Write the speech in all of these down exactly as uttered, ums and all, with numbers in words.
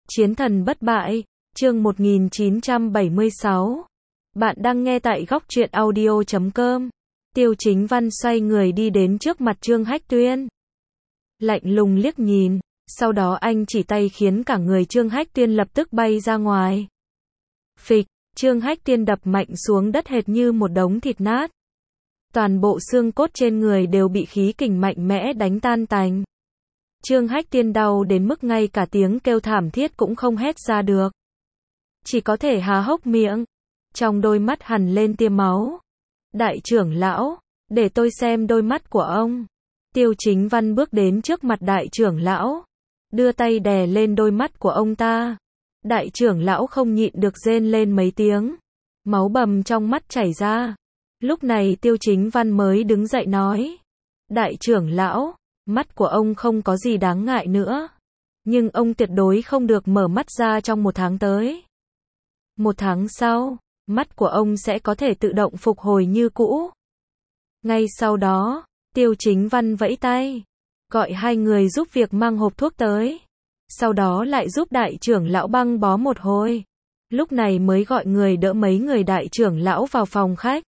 Chiến thần bất bại, chương một nghìn chín trăm bảy mươi sáu. Bạn đang nghe tại góc truyện audio chấm com. Tiêu Chính Văn xoay người đi đến trước mặt Trương Hách Tuyên. Lạnh lùng liếc nhìn, sau đó anh chỉ tay khiến cả người Trương Hách Tuyên lập tức bay ra ngoài. Phịch, Trương Hách Tuyên đập mạnh xuống đất hệt như một đống thịt nát. Toàn bộ xương cốt trên người đều bị khí kình mạnh mẽ đánh tan tành. Trương Hách Tuyên đau đến mức ngay cả tiếng kêu thảm thiết cũng không hét ra được. Chỉ có thể há hốc miệng. Trong đôi mắt hằn lên tia máu. Đại trưởng lão, để tôi xem đôi mắt của ông. Tiêu Chính Văn bước đến trước mặt đại trưởng lão. Đưa tay đè lên đôi mắt của ông ta. Đại trưởng lão không nhịn được rên lên mấy tiếng. Máu bầm trong mắt chảy ra. Lúc này Tiêu Chính Văn mới đứng dậy nói. Đại trưởng lão, mắt của ông không có gì đáng ngại nữa. Nhưng ông tuyệt đối không được mở mắt ra trong một tháng tới. Một tháng sau, mắt của ông sẽ có thể tự động phục hồi như cũ. Ngay sau đó, Tiêu Chính Văn vẫy tay, gọi hai người giúp việc mang hộp thuốc tới. Sau đó lại giúp đại trưởng lão băng bó một hồi. Lúc này mới gọi người đỡ mấy người đại trưởng lão vào phòng khách.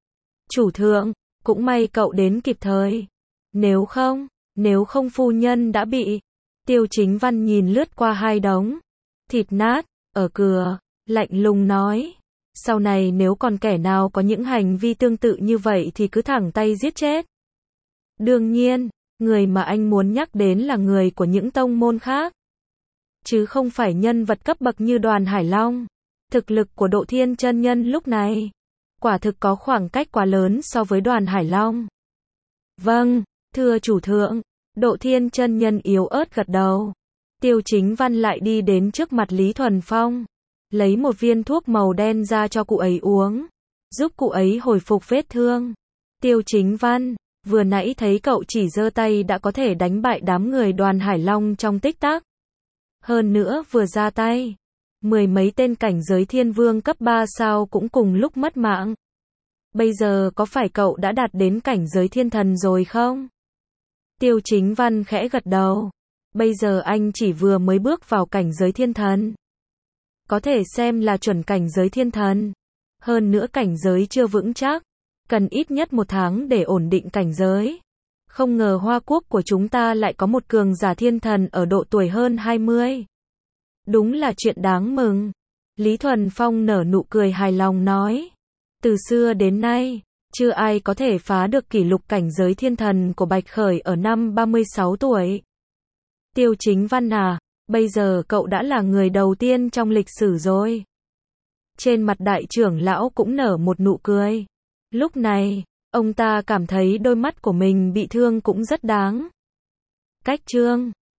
Chủ thượng, cũng may cậu đến kịp thời. Nếu không, nếu không phu nhân đã bị. Tiêu Chính Văn nhìn lướt qua hai đống thịt nát ở cửa, lạnh lùng nói. Sau này nếu còn kẻ nào có những hành vi tương tự như vậy thì cứ thẳng tay giết chết. Đương nhiên, người mà anh muốn nhắc đến là người của những tông môn khác. Chứ không phải nhân vật cấp bậc như Đoàn Hải Long. Thực lực của Độ Thiên chân nhân lúc này, quả thực có khoảng cách quá lớn so với Đoàn Hải Long. Vâng, thưa chủ thượng. Độ Thiên chân nhân yếu ớt gật đầu. Tiêu Chính Văn lại đi đến trước mặt Lý Thuần Phong. Lấy một viên thuốc màu đen ra cho cụ ấy uống. Giúp cụ ấy hồi phục vết thương. Tiêu Chính Văn, vừa nãy thấy cậu chỉ giơ tay đã có thể đánh bại đám người Đoàn Hải Long trong tích tắc. Hơn nữa vừa ra tay, mười mấy tên cảnh giới thiên vương cấp ba sao cũng cùng lúc mất mạng. Bây giờ có phải cậu đã đạt đến cảnh giới thiên thần rồi không? Tiêu Chính Văn khẽ gật đầu. Bây giờ anh chỉ vừa mới bước vào cảnh giới thiên thần. Có thể xem là chuẩn cảnh giới thiên thần. Hơn nữa cảnh giới chưa vững chắc. Cần ít nhất một tháng để ổn định cảnh giới. Không ngờ Hoa Quốc của chúng ta lại có một cường giả thiên thần ở độ tuổi hơn hai mươi. Đúng là chuyện đáng mừng. Lý Thuần Phong nở nụ cười hài lòng nói. Từ xưa đến nay, chưa ai có thể phá được kỷ lục cảnh giới thiên thần của Bạch Khởi ở năm ba mươi sáu tuổi. Tiêu Chính Văn à, bây giờ cậu đã là người đầu tiên trong lịch sử rồi. Trên mặt đại trưởng lão cũng nở một nụ cười. Lúc này, ông ta cảm thấy đôi mắt của mình bị thương cũng rất đáng. Cách chương